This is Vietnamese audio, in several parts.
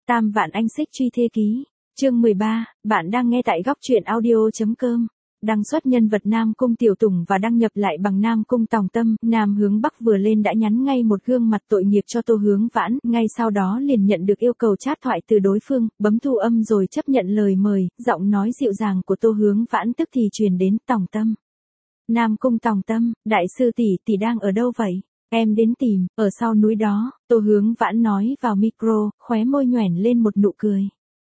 Tam vạn anh xích truy thê ký. Chương 13, bạn đang nghe tại góc truyện audio.com. Đăng xuất nhân vật Nam Cung Tiểu Tùng và đăng nhập lại bằng Nam Cung Tòng Tâm. Nam Hướng Bắc vừa lên đã nhắn ngay một gương mặt tội nghiệp cho Tô Hướng Vãn, ngay sau đó liền nhận được yêu cầu chat thoại từ đối phương, bấm thu âm rồi chấp nhận lời mời. Giọng nói dịu dàng của Tô Hướng Vãn tức thì truyền đến. Tòng Tâm. Nam Cung Tòng Tâm, đại sư tỷ đang ở đâu vậy? Em đến tìm, ở sau núi đó. Tô Hướng Vãn nói vào micro, khóe môi nhoẻn lên một nụ cười.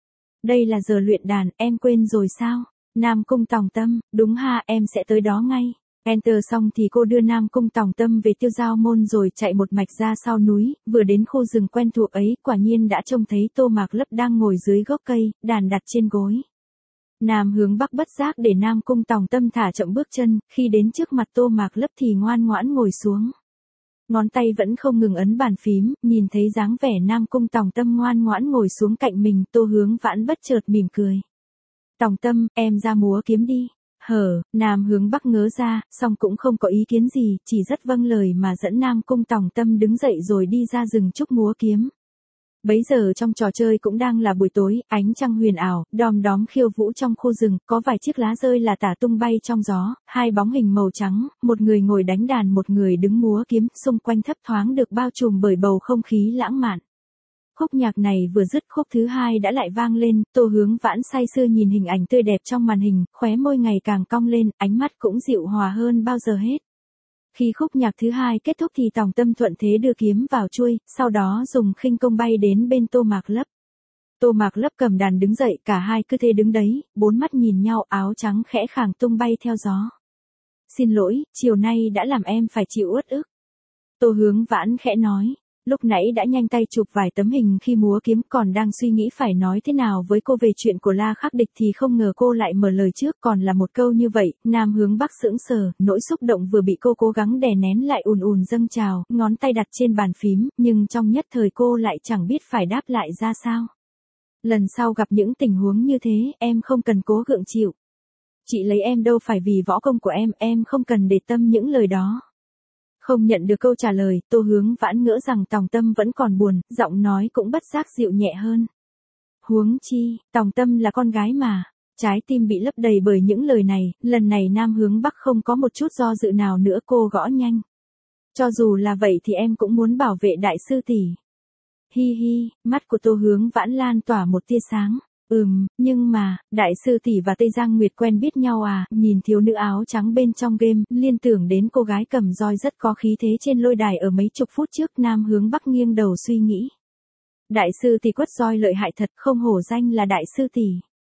Đây là giờ luyện đàn, em quên rồi sao? Nam Cung Tòng Tâm, đúng ha, em sẽ tới đó ngay. Enter xong thì cô đưa Nam Cung Tòng Tâm về Tiêu Giao Môn rồi chạy một mạch ra sau núi, vừa đến khu rừng quen thuộc ấy, quả nhiên đã trông thấy Tô Mạc Lấp đang ngồi dưới gốc cây, đàn đặt trên gối. Nam Hướng Bắc bất giác để Nam Cung Tòng Tâm thả chậm bước chân, khi đến trước mặt Tô Mạc Lấp thì ngoan ngoãn ngồi xuống. Ngón tay vẫn không ngừng ấn bàn phím, nhìn thấy dáng vẻ Nam Cung Tòng Tâm ngoan ngoãn ngồi xuống cạnh mình, Tô Hướng Vãn bất chợt mỉm cười. Tòng Tâm, em ra múa kiếm đi. Nam Hướng Bắc ngớ ra, song cũng không có ý kiến gì, chỉ rất vâng lời mà dẫn Nam Cung Tòng Tâm đứng dậy rồi đi ra rừng trúc múa kiếm. Bấy giờ trong trò chơi cũng đang là buổi tối, ánh trăng huyền ảo, đom đóm khiêu vũ trong khu rừng, có vài chiếc lá rơi là tả tung bay trong gió, hai bóng hình màu trắng, một người ngồi đánh đàn một người đứng múa kiếm, xung quanh thấp thoáng được bao trùm bởi bầu không khí lãng mạn. Khúc nhạc này vừa dứt khúc thứ hai đã lại vang lên, Tô Hướng Vãn say sưa nhìn hình ảnh tươi đẹp trong màn hình, khóe môi ngày càng cong lên, ánh mắt cũng dịu hòa hơn bao giờ hết. Khi khúc nhạc thứ hai kết thúc thì Tòng Tâm thuận thế đưa kiếm vào chuôi, sau đó dùng khinh công bay đến bên Tô Mạc Lấp. Tô Mạc Lấp cầm đàn đứng dậy, cả hai cứ thế đứng đấy, bốn mắt nhìn nhau, áo trắng khẽ khàng tung bay theo gió. Xin lỗi, chiều nay đã làm em phải chịu uất ức. Tô Hướng Vãn khẽ nói. Lúc nãy đã nhanh tay chụp vài tấm hình khi múa kiếm, còn đang suy nghĩ phải nói thế nào với cô về chuyện của La Khắc Địch thì không ngờ cô lại mở lời trước, còn là một câu như vậy. Nam Hướng Bắc sững sờ, nỗi xúc động vừa bị cô cố gắng đè nén lại ùn ùn dâng trào, ngón tay đặt trên bàn phím, nhưng trong nhất thời cô lại chẳng biết phải đáp lại ra sao. Lần sau gặp những tình huống như thế, em không cần cố gượng chịu. Chị lấy em đâu phải vì võ công của em không cần để tâm những lời đó. Không nhận được câu trả lời, Tô Hướng Vãn ngỡ rằng Tòng Tâm vẫn còn buồn, giọng nói cũng bất giác dịu nhẹ hơn. Huống chi, Tòng Tâm là con gái mà. Trái tim bị lấp đầy bởi những lời này, lần này Nam Hướng Bắc không có một chút do dự nào nữa, cô gõ nhanh. Cho dù là vậy thì em cũng muốn bảo vệ đại sư tỷ. Hi hi, mắt của Tô Hướng Vãn lan tỏa một tia sáng. Nhưng mà, đại sư tỷ và Tây Giang Nguyệt quen biết nhau à? Nhìn thiếu nữ áo trắng bên trong game, liên tưởng đến cô gái cầm roi rất có khí thế trên lôi đài ở mấy chục phút trước. Nam Hướng Bắc nghiêng đầu suy nghĩ. Đại sư tỷ quất roi lợi hại thật, không hổ danh là đại sư tỷ.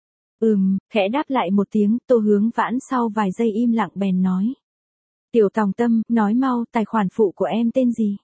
Khẽ đáp lại một tiếng, Tô Hướng Vãn sau vài giây im lặng bèn nói. Tiểu Tòng Tâm, nói mau, tài khoản phụ của em tên gì?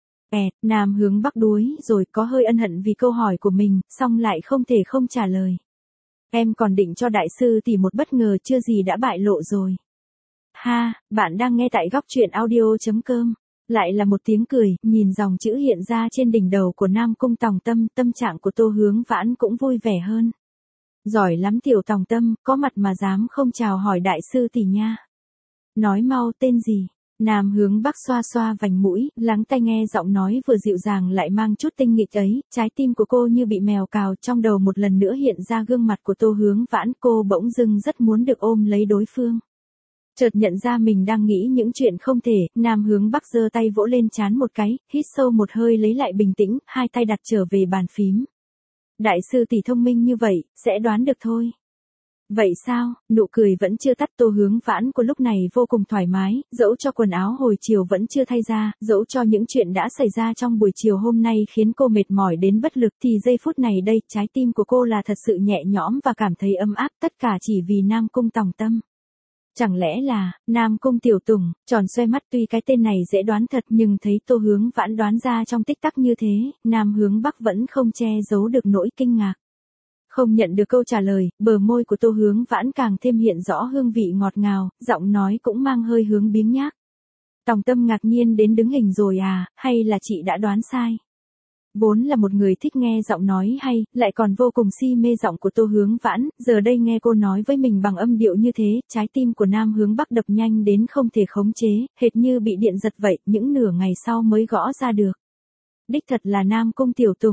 Nam Hướng Bắc đuối rồi, có hơi ân hận vì câu hỏi của mình, song lại không thể không trả lời. Em còn định cho đại sư tỷ một bất ngờ, chưa gì đã bại lộ rồi. Ha, bạn đang nghe tại góc truyện audio.com. Lại là một tiếng cười, nhìn dòng chữ hiện ra trên đỉnh đầu của Nam Cung Tòng Tâm, tâm trạng của Tô Hướng Vãn cũng vui vẻ hơn. Giỏi lắm tiểu Tòng Tâm, có mặt mà dám không chào hỏi đại sư tỷ nha. Nói mau, tên gì? Nam Hướng Bắc xoa xoa vành mũi, lắng tai nghe giọng nói vừa dịu dàng lại mang chút tinh nghịch ấy, trái tim của cô như bị mèo cào, trong đầu một lần nữa hiện ra gương mặt của Tô Hướng Vãn, cô bỗng dưng rất muốn được ôm lấy đối phương. Chợt nhận ra mình đang nghĩ những chuyện không thể, Nam Hướng Bắc giơ tay vỗ lên trán một cái, hít sâu một hơi lấy lại bình tĩnh, hai tay đặt trở về bàn phím. Đại sư tỷ thông minh như vậy, sẽ đoán được thôi. Vậy sao, nụ cười vẫn chưa tắt. Tô Hướng Vãn của lúc này vô cùng thoải mái, dẫu cho quần áo hồi chiều vẫn chưa thay ra, dẫu cho những chuyện đã xảy ra trong buổi chiều hôm nay khiến cô mệt mỏi đến bất lực thì giây phút này đây, trái tim của cô là thật sự nhẹ nhõm và cảm thấy ấm áp, tất cả chỉ vì Nam Cung Tòng Tâm. Chẳng lẽ là, Nam Cung Tiểu Tùng, tròn xoe mắt, tuy cái tên này dễ đoán thật nhưng thấy Tô Hướng Vãn đoán ra trong tích tắc như thế, Nam Hướng Bắc vẫn không che giấu được nỗi kinh ngạc. Không nhận được câu trả lời, bờ môi của Tô Hướng Vãn càng thêm hiện rõ hương vị ngọt ngào, giọng nói cũng mang hơi hướng biếng nhác. Tòng Tâm ngạc nhiên đến đứng hình rồi à, hay là chị đã đoán sai? Vốn là một người thích nghe giọng nói hay, lại còn vô cùng si mê giọng của Tô Hướng Vãn, giờ đây nghe cô nói với mình bằng âm điệu như thế, trái tim của Nam Hướng Bắc đập nhanh đến không thể khống chế, hệt như bị điện giật vậy, những nửa ngày sau mới gõ ra được. Đích thật là Nam Cung Tiểu Tùng.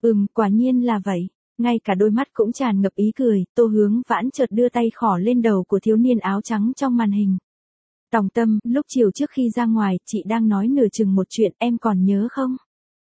Quả nhiên là vậy. Ngay cả đôi mắt cũng tràn ngập ý cười, Tô Hướng Vãn chợt đưa tay khỏ lên đầu của thiếu niên áo trắng trong màn hình. Tòng Tâm, lúc chiều trước khi ra ngoài, chị đang nói nửa chừng một chuyện, em còn nhớ không?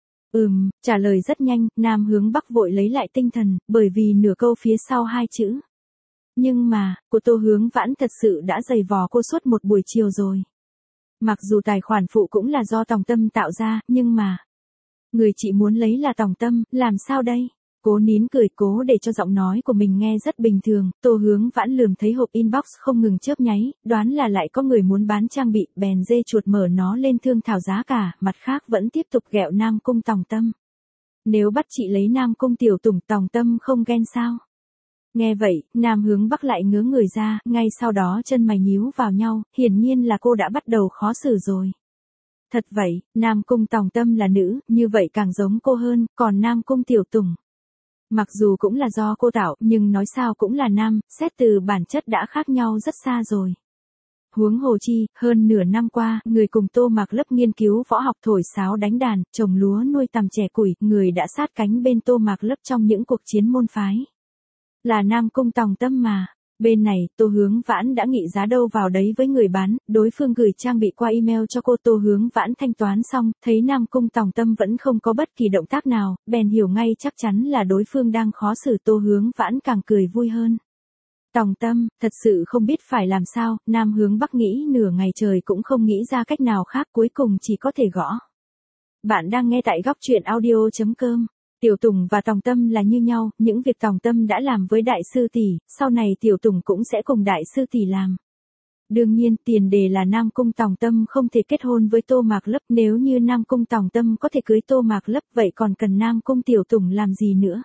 Trả lời rất nhanh, Nam Hướng Bắc vội lấy lại tinh thần, bởi vì nửa câu phía sau hai chữ. Nhưng mà, của Tô Hướng Vãn thật sự đã giày vò cô suốt một buổi chiều rồi. Mặc dù tài khoản phụ cũng là do Tòng Tâm tạo ra, nhưng mà người chị muốn lấy là Tòng Tâm, làm sao đây? Cố nín cười, cố để cho giọng nói của mình nghe rất bình thường, Tô Hướng Vãn lườm thấy hộp inbox không ngừng chớp nháy, đoán là lại có người muốn bán trang bị, bèn dê chuột mở nó lên thương thảo giá cả, mặt khác vẫn tiếp tục ghẹo Nam Cung Tòng Tâm. Nếu bắt chị lấy Nam Cung Tiểu Tùng, Tòng Tâm không ghen sao? Nghe vậy, Nam Hướng Bắc lại ngớ người ra, ngay sau đó chân mày nhíu vào nhau, hiển nhiên là cô đã bắt đầu khó xử rồi. Thật vậy, Nam Cung Tòng Tâm là nữ, như vậy càng giống cô hơn, còn Nam Cung Tiểu Tùng. Mặc dù cũng là do cô tạo, nhưng nói sao cũng là nam, xét từ bản chất đã khác nhau rất xa rồi. Huống hồ chi, hơn nửa năm qua, người cùng Tô Mạc Lấp nghiên cứu võ học thổi sáo đánh đàn, trồng lúa nuôi tằm trẻ củi, người đã sát cánh bên Tô Mạc Lấp trong những cuộc chiến môn phái. Là Nam Cung Tòng Tâm mà. Bên này, Tô Hướng Vãn đã nghị giá đâu vào đấy với người bán, đối phương gửi trang bị qua email cho cô. Tô Hướng Vãn thanh toán xong, thấy Nam Cung Tòng Tâm vẫn không có bất kỳ động tác nào, bèn hiểu ngay chắc chắn là đối phương đang khó xử. Tô Hướng Vãn càng cười vui hơn. Tòng Tâm, thật sự không biết phải làm sao, Nam Hướng Bắc nghĩ nửa ngày trời cũng không nghĩ ra cách nào khác, cuối cùng chỉ có thể gõ. Bạn đang nghe tại góc truyện audio.com. Tiểu Tùng và Tòng Tâm là như nhau, những việc Tòng Tâm đã làm với đại sư tỷ, sau này Tiểu Tùng cũng sẽ cùng đại sư tỷ làm. Đương nhiên, tiền đề là Nam Cung Tòng Tâm không thể kết hôn với Tô Mạc Lấp, nếu như Nam Cung Tòng Tâm có thể cưới Tô Mạc Lấp, vậy còn cần Nam Cung Tiểu Tùng làm gì nữa?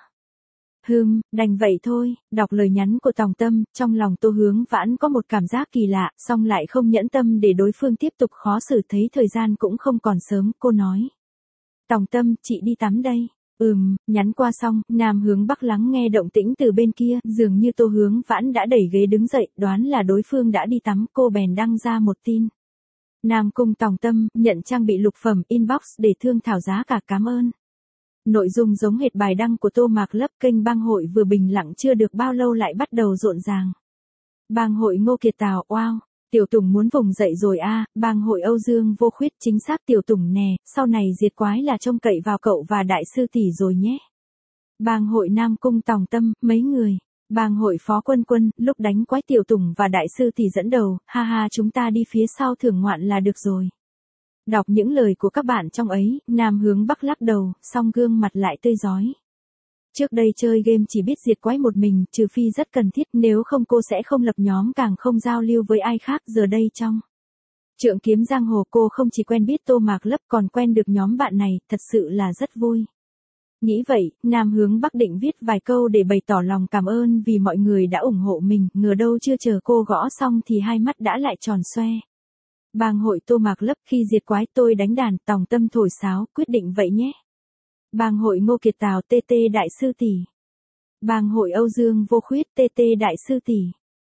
Đành vậy thôi. Đọc lời nhắn của Tòng Tâm, trong lòng Tô Hướng Vãn có một cảm giác kỳ lạ, song lại không nhẫn tâm để đối phương tiếp tục khó xử, thấy thời gian cũng không còn sớm, cô nói. Tòng Tâm, chị đi tắm đây. Nhắn qua xong, Nam Hướng Bắc lắng nghe động tĩnh từ bên kia, dường như Tô Hướng Vãn đã đẩy ghế đứng dậy, đoán là đối phương đã đi tắm, cô bèn đăng ra một tin. Nam Cung Tòng Tâm, nhận trang bị lục phẩm, inbox để thương thảo giá cả, cảm ơn. Nội dung giống hệt bài đăng của Tô Mạc Lấp, kênh bang hội vừa bình lặng chưa được bao lâu lại bắt đầu rộn ràng. Bang hội Ngô Kiệt Tào, wow. Tiểu Tùng muốn vùng dậy rồi a, bang hội Âu Dương Vô Khuyết, chính xác Tiểu Tùng nè, sau này diệt quái là trông cậy vào cậu và đại sư tỷ rồi nhé. Bang hội Nam Cung Tòng Tâm, mấy người. Bang hội Phó Quân Quân, lúc đánh quái Tiểu Tùng và đại sư tỷ dẫn đầu, ha ha, chúng ta đi phía sau thưởng ngoạn là được rồi. Đọc những lời của các bạn trong ấy, Nam Hướng Bắc lắc đầu, song gương mặt lại tươi rói. Trước đây chơi game chỉ biết diệt quái một mình, trừ phi rất cần thiết, nếu không cô sẽ không lập nhóm, càng không giao lưu với ai khác. Giờ đây trong Trượng Kiếm Giang Hồ, cô không chỉ quen biết Tô Mạc Lấp còn quen được nhóm bạn này, thật sự là rất vui. Nghĩ vậy, Nam Hướng Bắc định viết vài câu để bày tỏ lòng cảm ơn vì mọi người đã ủng hộ mình, ngờ đâu chưa chờ cô gõ xong thì hai mắt đã lại tròn xoe. Bang hội Tô Mạc Lấp, khi diệt quái tôi đánh đàn, Tòng Tâm thổi sáo, quyết định vậy nhé. Bang hội Ngô Kiệt Tào, TT đại sư tỷ. Bang hội Âu Dương Vô Khuyết, TT đại sư tỷ.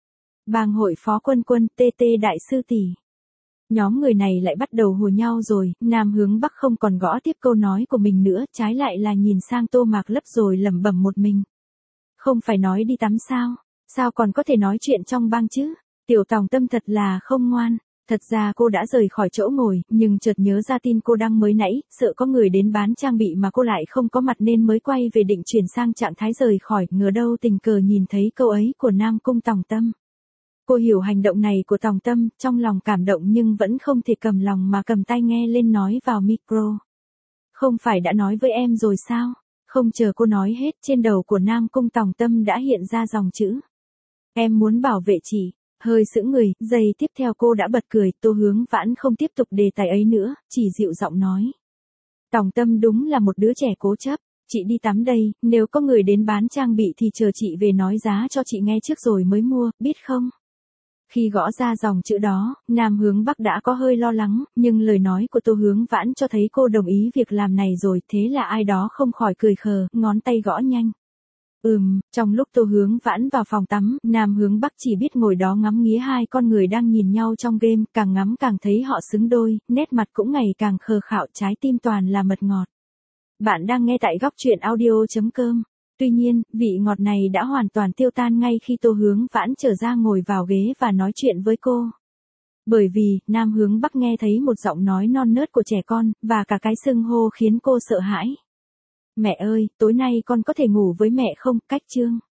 Bang hội Phó Quân Quân, TT đại sư tỷ. Nhóm người này lại bắt đầu hùa nhau rồi, Nam Hướng Bắc không còn gõ tiếp câu nói của mình nữa, trái lại là nhìn sang Tô Mạc Lấp rồi lẩm bẩm một mình. Không phải nói đi tắm sao? Sao còn có thể nói chuyện trong bang chứ? Tiểu Tòng Tâm thật là không ngoan. Thật ra cô đã rời khỏi chỗ ngồi, nhưng chợt nhớ ra tin cô đăng mới nãy, sợ có người đến bán trang bị mà cô lại không có mặt nên mới quay về định chuyển sang trạng thái rời khỏi, ngờ đâu tình cờ nhìn thấy câu ấy của Nam Cung Tòng Tâm. Cô hiểu hành động này của Tòng Tâm, trong lòng cảm động nhưng vẫn không thể cầm lòng mà cầm tai nghe lên nói vào micro. Không phải đã nói với em rồi sao? Không chờ cô nói hết, trên đầu của Nam Cung Tòng Tâm đã hiện ra dòng chữ. Em muốn bảo vệ chị. Hơi sững người, giây tiếp theo cô đã bật cười. Tô Hướng Vãn không tiếp tục đề tài ấy nữa, chỉ dịu giọng nói. Tòng Tâm đúng là một đứa trẻ cố chấp. Chị đi tắm đây, nếu có người đến bán trang bị thì chờ chị về nói giá cho chị nghe trước rồi mới mua, biết không? Khi gõ ra dòng chữ đó, Nam Hướng Bắc đã có hơi lo lắng, nhưng lời nói của Tô Hướng Vãn cho thấy cô đồng ý việc làm này rồi, thế là ai đó không khỏi cười khờ, ngón tay gõ nhanh. Trong lúc Tô Hướng Vãn vào phòng tắm, Nam Hướng Bắc chỉ biết ngồi đó ngắm nghía hai con người đang nhìn nhau trong game, càng ngắm càng thấy họ xứng đôi, nét mặt cũng ngày càng khờ khạo, trái tim toàn là mật ngọt. Bạn đang nghe tại góc truyện audio.com. Tuy nhiên, vị ngọt này đã hoàn toàn tiêu tan ngay khi Tô Hướng Vãn trở ra ngồi vào ghế và nói chuyện với cô. Bởi vì, Nam Hướng Bắc nghe thấy một giọng nói non nớt của trẻ con, và cả cái xưng hô khiến cô sợ hãi. Mẹ ơi, tối nay con có thể ngủ với mẹ không? Cách chương.